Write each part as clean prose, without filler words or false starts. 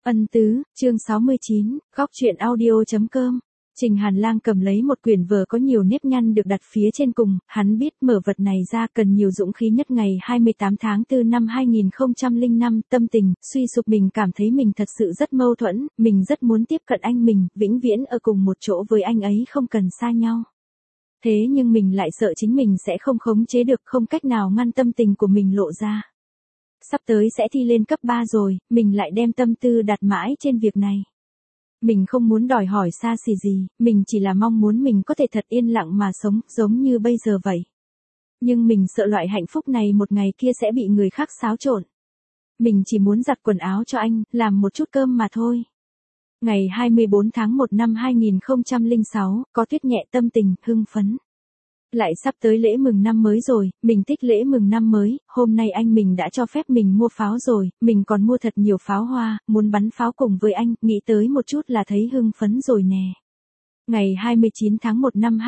Ân tứ, chương 69, góc truyện audio.com. Trình Hàn Lang cầm lấy một quyển vở có nhiều nếp nhăn được đặt phía trên cùng, hắn biết mở vật này ra cần nhiều dũng khí nhất. Ngày 28 tháng 4 năm 2005, tâm tình, suy sụp, mình cảm thấy mình thật sự rất mâu thuẫn, mình rất muốn tiếp cận anh, mình, vĩnh viễn ở cùng một chỗ với anh ấy, không cần xa nhau. Thế nhưng mình lại sợ chính mình sẽ không khống chế được, không cách nào ngăn tâm tình của mình lộ ra. Sắp tới sẽ thi lên cấp 3 rồi, mình lại đem tâm tư đặt mãi trên việc này. Mình không muốn đòi hỏi xa xỉ gì, mình chỉ là mong muốn mình có thể thật yên lặng mà sống, giống như bây giờ vậy. Nhưng mình sợ loại hạnh phúc này một ngày kia sẽ bị người khác xáo trộn. Mình chỉ muốn giặt quần áo cho anh, làm một chút cơm mà thôi. Ngày 24 tháng 1 năm 2006, có tuyết nhẹ, tâm tình, hưng phấn. Lại sắp tới lễ mừng năm mới rồi, mình thích lễ mừng năm mới, hôm nay anh mình đã cho phép mình mua pháo rồi, mình còn mua thật nhiều pháo hoa, muốn bắn pháo cùng với anh, nghĩ tới một chút là thấy hưng phấn rồi nè. Ngày 29 tháng 1 năm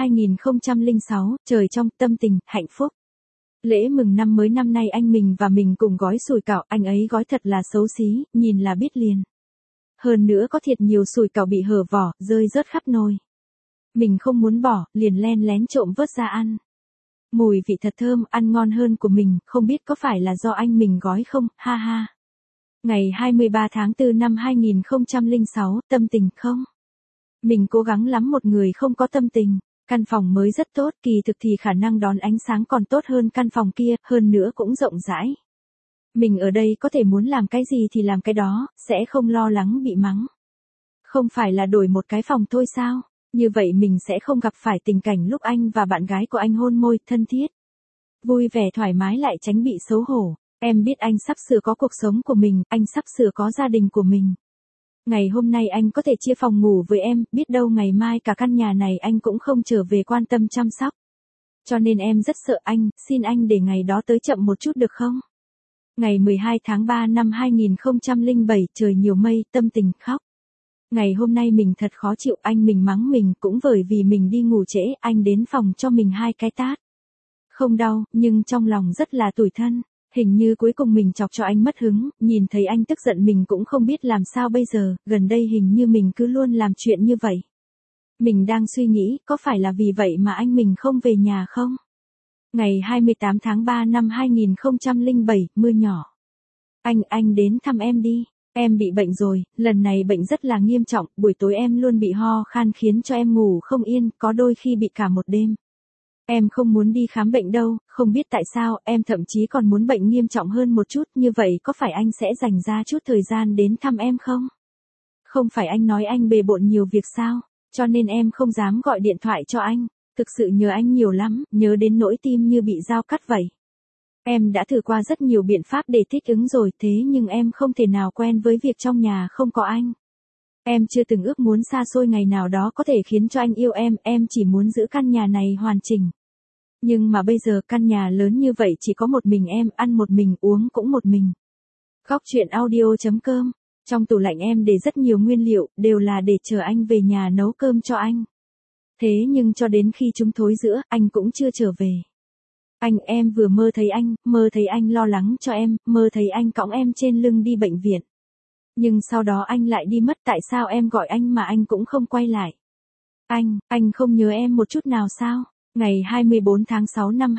2006, trời trong, tâm tình, hạnh phúc. Lễ mừng năm mới năm nay anh mình và mình cùng gói sủi cảo, anh ấy gói thật là xấu xí, nhìn là biết liền. Hơn nữa có thiệt nhiều sủi cảo bị hở vỏ, rơi rớt khắp nồi. Mình không muốn bỏ, liền len lén trộm vớt ra ăn. Mùi vị thật thơm, ăn ngon hơn của mình, không biết có phải là do anh mình gói không, ha ha. Ngày 23 tháng 4 năm 2006, tâm tình không? Mình cố gắng lắm, một người không có tâm tình. Căn phòng mới rất tốt, kỳ thực thì khả năng đón ánh sáng còn tốt hơn căn phòng kia, hơn nữa cũng rộng rãi. Mình ở đây có thể muốn làm cái gì thì làm cái đó, sẽ không lo lắng bị mắng. Không phải là đổi một cái phòng thôi sao? Như vậy mình sẽ không gặp phải tình cảnh lúc anh và bạn gái của anh hôn môi, thân thiết. Vui vẻ thoải mái lại tránh bị xấu hổ. Em biết anh sắp sửa có cuộc sống của mình, anh sắp sửa có gia đình của mình. Ngày hôm nay anh có thể chia phòng ngủ với em, biết đâu ngày mai cả căn nhà này anh cũng không trở về quan tâm chăm sóc. Cho nên em rất sợ anh, xin anh để ngày đó tới chậm một chút được không? Ngày 12 tháng 3 năm 2007, trời nhiều mây, tâm tình, khóc. Ngày hôm nay mình thật khó chịu, anh mình mắng mình cũng bởi vì mình đi ngủ trễ, anh đến phòng cho mình 2 cái tát. Không đau, nhưng trong lòng rất là tủi thân, hình như cuối cùng mình chọc cho anh mất hứng, nhìn thấy anh tức giận mình cũng không biết làm sao bây giờ, gần đây hình như mình cứ luôn làm chuyện như vậy. Mình đang suy nghĩ, có phải là vì vậy mà anh mình không về nhà không? Ngày 28 tháng 3 năm 2007, mưa nhỏ. Anh đến thăm em đi. Em bị bệnh rồi, lần này bệnh rất là nghiêm trọng, buổi tối em luôn bị ho khan khiến cho em ngủ không yên, có đôi khi bị cả một đêm. Em không muốn đi khám bệnh đâu, không biết tại sao, em thậm chí còn muốn bệnh nghiêm trọng hơn một chút, như vậy có phải anh sẽ dành ra chút thời gian đến thăm em không? Không phải anh nói anh bề bộn nhiều việc sao, cho nên em không dám gọi điện thoại cho anh, thực sự nhớ anh nhiều lắm, nhớ đến nỗi tim như bị dao cắt vậy. Em đã thử qua rất nhiều biện pháp để thích ứng rồi, thế nhưng em không thể nào quen với việc trong nhà không có anh. Em chưa từng ước muốn xa xôi ngày nào đó có thể khiến cho anh yêu em chỉ muốn giữ căn nhà này hoàn chỉnh. Nhưng mà bây giờ căn nhà lớn như vậy chỉ có một mình em, ăn một mình, uống cũng một mình. Góc truyện audio.com. Trong tủ lạnh em để rất nhiều nguyên liệu, đều là để chờ anh về nhà nấu cơm cho anh. Thế nhưng cho đến khi chúng thối rữa, anh cũng chưa trở về. Em vừa mơ thấy anh lo lắng cho em, mơ thấy anh cõng em trên lưng đi bệnh viện. Nhưng sau đó anh lại đi mất, tại sao em gọi anh mà anh cũng không quay lại? Anh không nhớ em một chút nào sao? Ngày 24 tháng 6 năm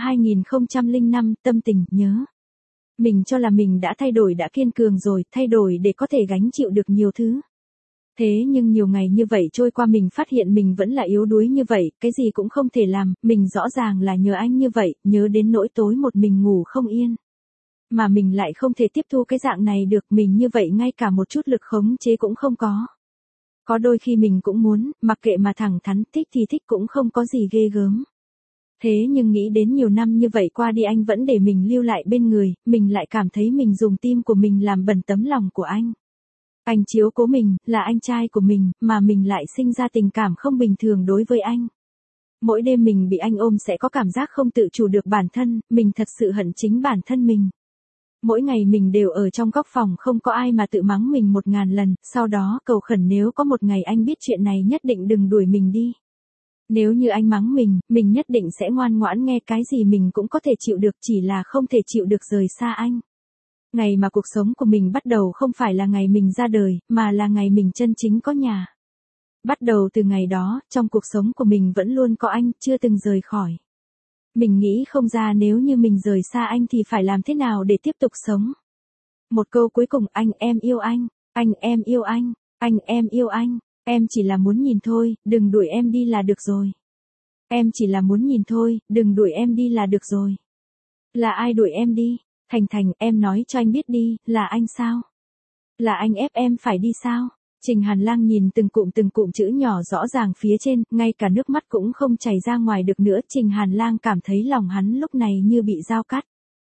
2005, tâm tình, nhớ. Mình cho là mình đã thay đổi, đã kiên cường rồi, thay đổi để có thể gánh chịu được nhiều thứ. Thế nhưng nhiều ngày như vậy trôi qua mình phát hiện mình vẫn là yếu đuối như vậy, cái gì cũng không thể làm, mình rõ ràng là nhớ anh như vậy, nhớ đến nỗi tối một mình ngủ không yên. Mà mình lại không thể tiếp thu cái dạng này được, mình như vậy ngay cả một chút lực khống chế cũng không có. Có đôi khi mình cũng muốn, mặc kệ mà thẳng thắn, thích thì thích cũng không có gì ghê gớm. Thế nhưng nghĩ đến nhiều năm như vậy qua đi anh vẫn để mình lưu lại bên người, mình lại cảm thấy mình dùng tim của mình làm bẩn tấm lòng của anh. Anh chiếu cố mình, là anh trai của mình, mà mình lại sinh ra tình cảm không bình thường đối với anh. Mỗi đêm mình bị anh ôm sẽ có cảm giác không tự chủ được bản thân, mình thật sự hận chính bản thân mình. Mỗi ngày mình đều ở trong góc phòng không có ai mà tự mắng mình 1000 lần, sau đó cầu khẩn nếu có một ngày anh biết chuyện này nhất định đừng đuổi mình đi. Nếu như anh mắng mình nhất định sẽ ngoan ngoãn nghe, cái gì mình cũng có thể chịu được, chỉ là không thể chịu được rời xa anh. Ngày mà cuộc sống của mình bắt đầu không phải là ngày mình ra đời, mà là ngày mình chân chính có nhà. Bắt đầu từ ngày đó, trong cuộc sống của mình vẫn luôn có anh, chưa từng rời khỏi. Mình nghĩ không ra nếu như mình rời xa anh thì phải làm thế nào để tiếp tục sống. Một câu cuối cùng, anh em yêu anh em yêu anh em yêu anh, em chỉ là muốn nhìn thôi, đừng đuổi em đi là được rồi. Em chỉ là muốn nhìn thôi, đừng đuổi em đi là được rồi. Là ai đuổi em đi? Thành Thành, em nói cho anh biết đi, là anh sao? Là anh ép em phải đi sao? Trình Hàn Lang nhìn từng cụm chữ nhỏ rõ ràng phía trên, ngay cả nước mắt cũng không chảy ra ngoài được nữa. Trình Hàn Lang cảm thấy lòng hắn lúc này như bị dao cắt.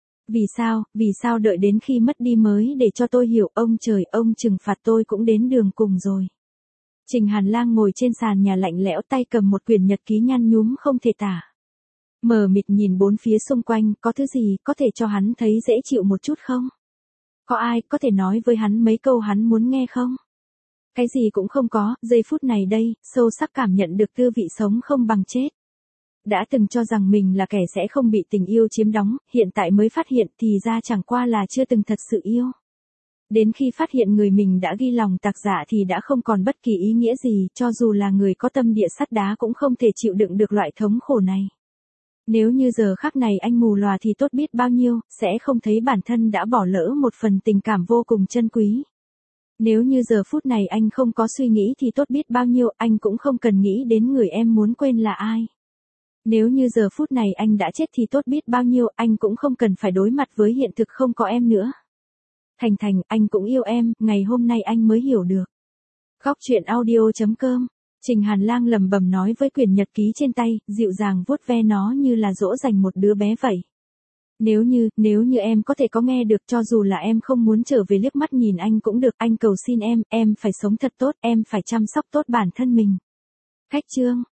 Vì sao đợi đến khi mất đi mới để cho tôi hiểu, ông trời, ông trừng phạt tôi cũng đến đường cùng rồi. Trình Hàn Lang ngồi trên sàn nhà lạnh lẽo, tay cầm một quyển nhật ký nhăn nhúm không thể tả. Mờ mịt nhìn bốn phía xung quanh, có thứ gì có thể cho hắn thấy dễ chịu một chút không? Có ai có thể nói với hắn mấy câu hắn muốn nghe không? Cái gì cũng không có, giây phút này đây, sâu sắc cảm nhận được tư vị sống không bằng chết. Đã từng cho rằng mình là kẻ sẽ không bị tình yêu chiếm đóng, hiện tại mới phát hiện thì ra chẳng qua là chưa từng thật sự yêu. Đến khi phát hiện người mình đã ghi lòng tạc dạ thì đã không còn bất kỳ ý nghĩa gì, cho dù là người có tâm địa sắt đá cũng không thể chịu đựng được loại thống khổ này. Nếu như giờ khắc này anh mù lòa thì tốt biết bao nhiêu, sẽ không thấy bản thân đã bỏ lỡ một phần tình cảm vô cùng chân quý. Nếu như giờ phút này anh không có suy nghĩ thì tốt biết bao nhiêu, anh cũng không cần nghĩ đến người em muốn quên là ai. Nếu như giờ phút này anh đã chết thì tốt biết bao nhiêu, anh cũng không cần phải đối mặt với hiện thực không có em nữa. Thành Thành, anh cũng yêu em, ngày hôm nay anh mới hiểu được. Góc truyện audio.com. Trình Hàn Lang lẩm bẩm nói với quyển nhật ký trên tay, dịu dàng vuốt ve nó như là dỗ dành một đứa bé vậy. Nếu như em có thể có nghe được, cho dù là em không muốn trở về liếc mắt nhìn anh cũng được, anh cầu xin em phải sống thật tốt, em phải chăm sóc tốt bản thân mình. Khách chương.